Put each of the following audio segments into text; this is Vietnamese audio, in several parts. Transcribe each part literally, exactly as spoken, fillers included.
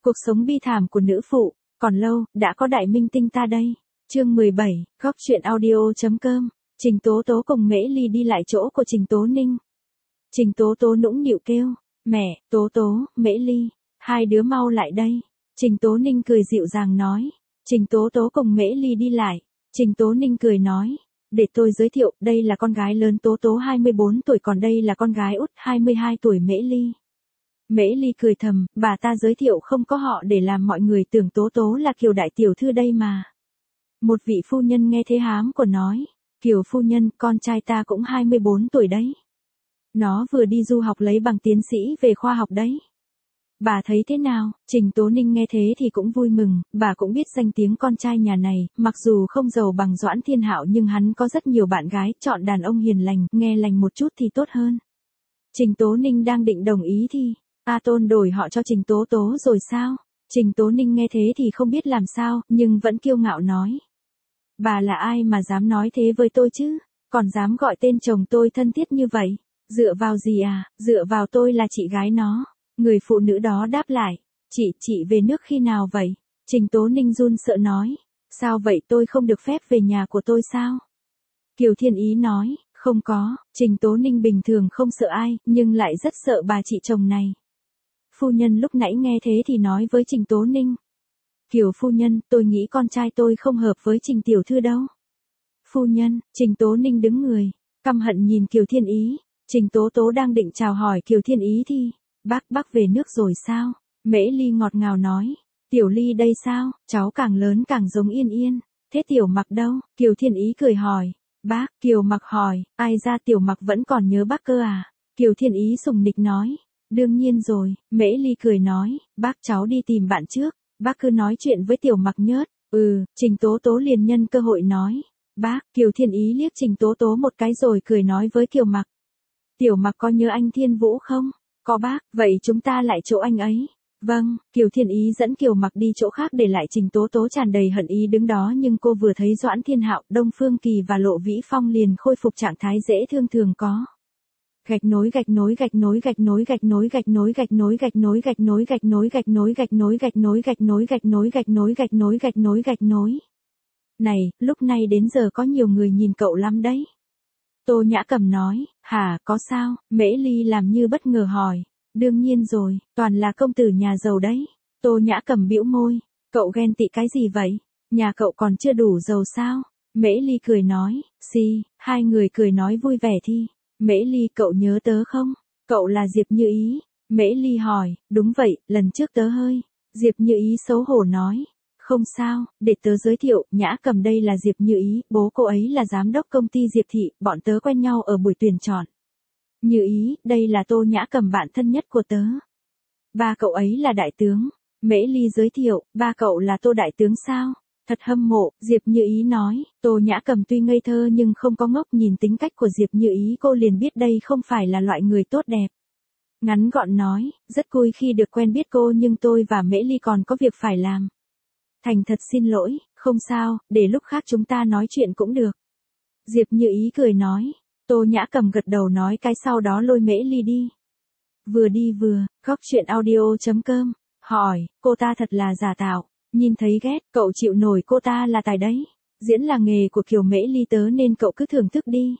Cuộc sống bi thảm của nữ phụ, còn lâu, đã có đại minh tinh ta đây. Chương mười bảy, góc truyện audio.com, Trình Tố Tố cùng Mễ Ly đi lại chỗ của Trình Tố Ninh. Trình Tố Tố nũng nịu kêu, mẹ, Tố Tố, Mễ Ly, hai đứa mau lại đây. Trình Tố Ninh cười dịu dàng nói. Trình Tố Tố cùng Mễ Ly đi lại. Trình Tố Ninh cười nói, để tôi giới thiệu, đây là con gái lớn Tố Tố hai mươi bốn tuổi, còn đây là con gái út hai mươi hai tuổi Mễ Ly. Mễ Ly cười thầm, bà ta giới thiệu không có họ để làm mọi người tưởng Tố Tố là Kiều đại tiểu thư đây mà. Một vị phu nhân nghe thế hám của nói, Kiều phu nhân, con trai ta cũng hai mươi bốn tuổi đấy. Nó vừa đi du học lấy bằng tiến sĩ về khoa học đấy. Bà thấy thế nào? Trình Tố Ninh nghe thế thì cũng vui mừng, bà cũng biết danh tiếng con trai nhà này, mặc dù không giàu bằng Doãn Thiên Hạo nhưng hắn có rất nhiều bạn gái, chọn đàn ông hiền lành, nghe lành một chút thì tốt hơn. Trình Tố Ninh đang định đồng ý thì, A Tôn đổi họ cho Trình Tố Tố rồi sao? Trình Tố Ninh nghe thế thì không biết làm sao, nhưng vẫn kiêu ngạo nói. Bà là ai mà dám nói thế với tôi chứ? Còn dám gọi tên chồng tôi thân thiết như vậy? Dựa vào gì à? Dựa vào tôi là chị gái nó. Người phụ nữ đó đáp lại, chị, chị về nước khi nào vậy? Trình Tố Ninh run sợ nói, sao vậy, tôi không được phép về nhà của tôi sao? Kiều Thiên Ý nói, không có. Trình Tố Ninh bình thường không sợ ai, nhưng lại rất sợ bà chị chồng này. Phu nhân lúc nãy nghe thế thì nói với Trình Tố Ninh. Kiều phu nhân, tôi nghĩ con trai tôi không hợp với Trình tiểu thư đâu. Phu nhân, Trình Tố Ninh đứng người, căm hận nhìn Kiều Thiên Ý. Trình Tố Tố đang định chào hỏi Kiều Thiên Ý thì, bác, bác về nước rồi sao? Mễ Ly ngọt ngào nói, Tiểu Ly đây sao? Cháu càng lớn càng giống Yên Yên. Thế Tiểu Mặc đâu? Kiều Thiên Ý cười hỏi. Bác, Kiều Mặc hỏi, ai ra Tiểu Mặc vẫn còn nhớ bác cơ à? Kiều Thiên Ý sùng nịch nói, đương nhiên rồi. Mễ Ly cười nói, bác, cháu đi tìm bạn trước, bác cứ nói chuyện với Tiểu Mặc nhớt. Ừ, Trình Tố Tố liền nhân cơ hội nói, bác. Kiều Thiên Ý liếc Trình Tố Tố một cái rồi cười nói với Kiều Mặc. Tiểu Mặc có nhớ anh Thiên Vũ không? Có bác, vậy chúng ta lại chỗ anh ấy. Vâng. Kiều Thiên Ý dẫn Kiều Mặc đi chỗ khác để lại Trình Tố Tố tràn đầy hận ý đứng đó, nhưng cô vừa thấy Doãn Thiên Hạo, Đông Phương Kỳ và Lộ Vĩ Phong liền khôi phục trạng thái dễ thương thường có. Gạch nối gạch nối gạch nối gạch nối gạch nối gạch nối gạch nối gạch nối gạch nối gạch nối gạch nối gạch nối gạch nối gạch nối gạch nối gạch nối gạch nối gạch nối gạch nối. Này, lúc này đến giờ có nhiều người nhìn cậu lắm đấy. Tô Nhã Cầm nói, hả, có sao? Mễ Ly làm như bất ngờ hỏi. Đương nhiên rồi, toàn là công tử nhà giàu đấy. Tô Nhã Cầm bĩu môi, cậu ghen tị cái gì vậy? Nhà cậu còn chưa đủ giàu sao? Mễ Ly cười nói, xì, hai người cười nói vui vẻ thi. Mễ Ly, cậu nhớ tớ không? Cậu là Diệp Như Ý. Mễ Ly hỏi, đúng vậy, lần trước tớ hơi. Diệp Như Ý xấu hổ nói. Không sao, để tớ giới thiệu, Nhã Cầm đây là Diệp Như Ý, bố cô ấy là giám đốc công ty Diệp Thị, bọn tớ quen nhau ở buổi tuyển chọn. Như Ý, đây là Tô Nhã Cầm bạn thân nhất của tớ. Ba cậu ấy là đại tướng. Mễ Ly giới thiệu, ba cậu là Tô đại tướng sao? Thật hâm mộ. Diệp Như Ý nói, Tô Nhã Cầm tuy ngây thơ nhưng không có ngốc, nhìn tính cách của Diệp Như Ý cô liền biết đây không phải là loại người tốt đẹp. Ngắn gọn nói, rất vui khi được quen biết cô nhưng tôi và Mễ Ly còn có việc phải làm. Thành thật xin lỗi, không sao, để lúc khác chúng ta nói chuyện cũng được. Diệp Như Ý cười nói. Tô Nhã Cầm gật đầu nói cái sau đó lôi Mễ Ly đi. Vừa đi vừa, góc truyện audio.com, hỏi, cô ta thật là giả tạo, nhìn thấy ghét, cậu chịu nổi cô ta là tài đấy. Diễn là nghề của Kiều Mễ Ly tớ nên cậu cứ thưởng thức đi.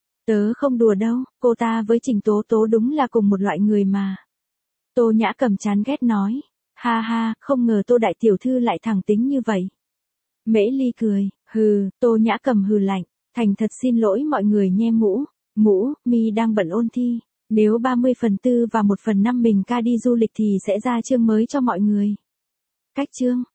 Tớ không đùa đâu, cô ta với Trình Tố Tố đúng là cùng một loại người mà. Tô Nhã Cầm chán ghét nói. Ha ha, không ngờ Tô đại tiểu thư lại thẳng tính như vậy. Mễ Ly cười, hừ. Tô Nhã Cầm hừ lạnh, thành thật xin lỗi mọi người nhe mũ. Mũ, mi đang bận ôn thi. Nếu ba mươi phần tư và một phần năm mình ca đi du lịch thì sẽ ra chương mới cho mọi người. Cách chương.